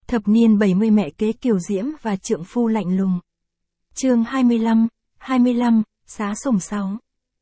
Thập niên 70 mẹ kế kiều diễm và trượng phu lạnh lùng. Chương 25, Xá Sùng 6.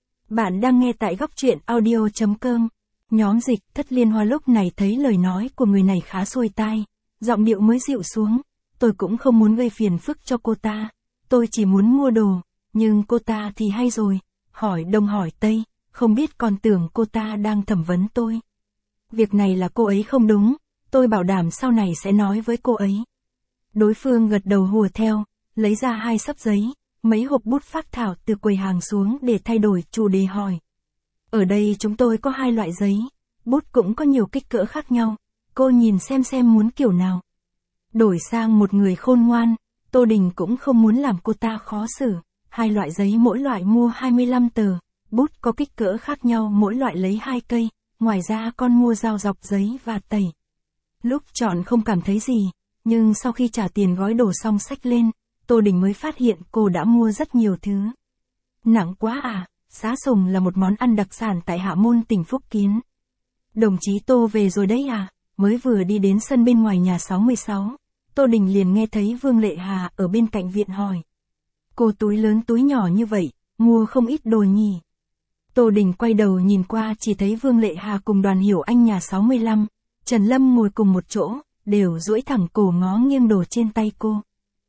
Bạn đang nghe tại góc truyện audio.com. Nhóm Dịch Thất Liên Hoa lúc này thấy lời nói của người này khá xuôi tai, giọng điệu mới dịu xuống. Tôi cũng không muốn gây phiền phức cho cô ta, tôi chỉ muốn mua đồ, nhưng cô ta thì hay rồi, hỏi đông hỏi tây, không biết còn tưởng cô ta đang thẩm vấn tôi. Việc này là cô ấy không đúng, tôi bảo đảm sau này sẽ nói với cô ấy. Đối phương gật đầu hùa theo, lấy ra 2 xấp giấy, mấy hộp bút phác thảo từ quầy hàng xuống để thay đổi chủ đề hỏi. Ở đây chúng tôi có 2 loại giấy, bút cũng có nhiều kích cỡ khác nhau, cô nhìn xem muốn kiểu nào. Đổi sang một người khôn ngoan, Tô Đình cũng không muốn làm cô ta khó xử, 2 loại giấy mỗi loại mua 25 tờ, bút có kích cỡ khác nhau mỗi loại lấy 2 cây, ngoài ra con mua dao dọc giấy và tẩy. Lúc chọn không cảm thấy gì, nhưng sau khi trả tiền gói đồ xong xách lên, Tô Đình mới phát hiện cô đã mua rất nhiều thứ. Nặng quá à, xá sùng là một món ăn đặc sản tại Hạ Môn tỉnh Phúc Kiến. Đồng chí Tô về rồi đấy à, mới vừa đi đến sân bên ngoài nhà 66, Tô Đình liền nghe thấy Vương Lệ Hà ở bên cạnh viện hỏi. Cô túi lớn túi nhỏ như vậy, mua không ít đồ nhỉ. Tô Đình quay đầu nhìn qua chỉ thấy Vương Lệ Hà cùng Đoàn Hiểu Anh nhà 65, Trần Lâm ngồi cùng một chỗ, đều duỗi thẳng cổ ngó nghiêng đồ trên tay cô.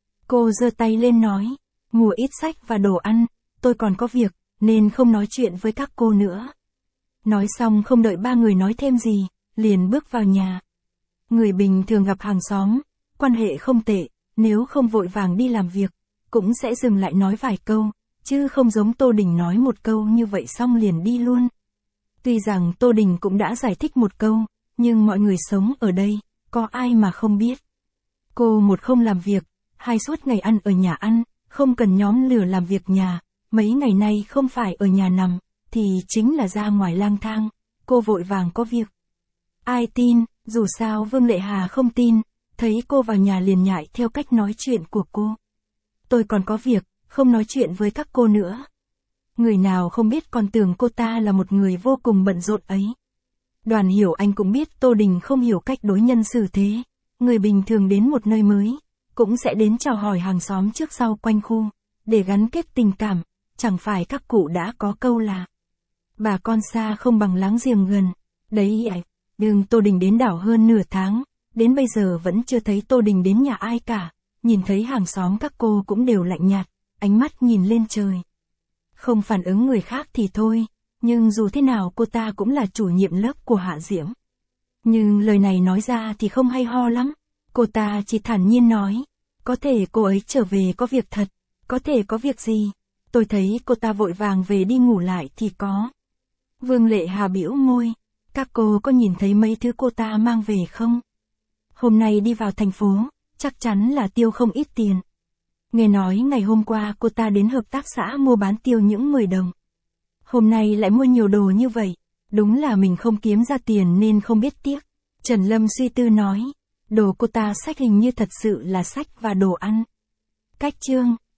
Cô giơ tay lên nói, mua ít sách và đồ ăn, tôi còn có việc, nên không nói chuyện với các cô nữa. Nói xong không đợi 3 người nói thêm gì, liền bước vào nhà. Người bình thường gặp hàng xóm, quan hệ không tệ, nếu không vội vàng đi làm việc, cũng sẽ dừng lại nói vài câu, chứ không giống Tô Đình nói một câu như vậy xong liền đi luôn. Tuy rằng Tô Đình cũng đã giải thích một câu, nhưng mọi người sống ở đây, có ai mà không biết. Cô một không làm việc, 2 suốt ngày ăn ở nhà ăn, không cần nhóm lửa làm việc nhà, mấy ngày nay không phải ở nhà nằm, thì chính là ra ngoài lang thang, cô vội vàng có việc. Ai tin, dù sao Vương Lệ Hà không tin, thấy cô vào nhà liền nhại theo cách nói chuyện của cô. Tôi còn có việc, không nói chuyện với các cô nữa. Người nào không biết còn tưởng cô ta là một người vô cùng bận rộn ấy. Đoàn Hiểu Anh cũng biết Tô Đình không hiểu cách đối nhân xử thế, người bình thường đến một nơi mới, cũng sẽ đến chào hỏi hàng xóm trước sau quanh khu, để gắn kết tình cảm, chẳng phải các cụ đã có câu là bà con xa không bằng láng giềng gần, đấy ạ. Nhưng Tô Đình đến đảo hơn nửa tháng, đến bây giờ vẫn chưa thấy Tô Đình đến nhà ai cả, nhìn thấy hàng xóm các cô cũng đều lạnh nhạt, ánh mắt nhìn lên trời. Không phản ứng người khác thì thôi, nhưng dù thế nào cô ta cũng là chủ nhiệm lớp của Hạ Diễm. Nhưng lời này nói ra thì không hay ho lắm, cô ta chỉ thản nhiên nói, có thể cô ấy trở về có việc thật, có thể có việc gì, tôi thấy cô ta vội vàng về đi ngủ lại thì có. Vương Lệ Hà bĩu môi, các cô có nhìn thấy mấy thứ cô ta mang về không? Hôm nay đi vào thành phố, chắc chắn là tiêu không ít tiền. Nghe nói ngày hôm qua cô ta đến hợp tác xã mua bán tiêu những 10 đồng. Hôm nay lại mua nhiều đồ như vậy, đúng là mình không kiếm ra tiền nên không biết tiếc. Trần Lâm suy tư nói, đồ cô ta xách hình như thật sự là sách và đồ ăn. Cách chương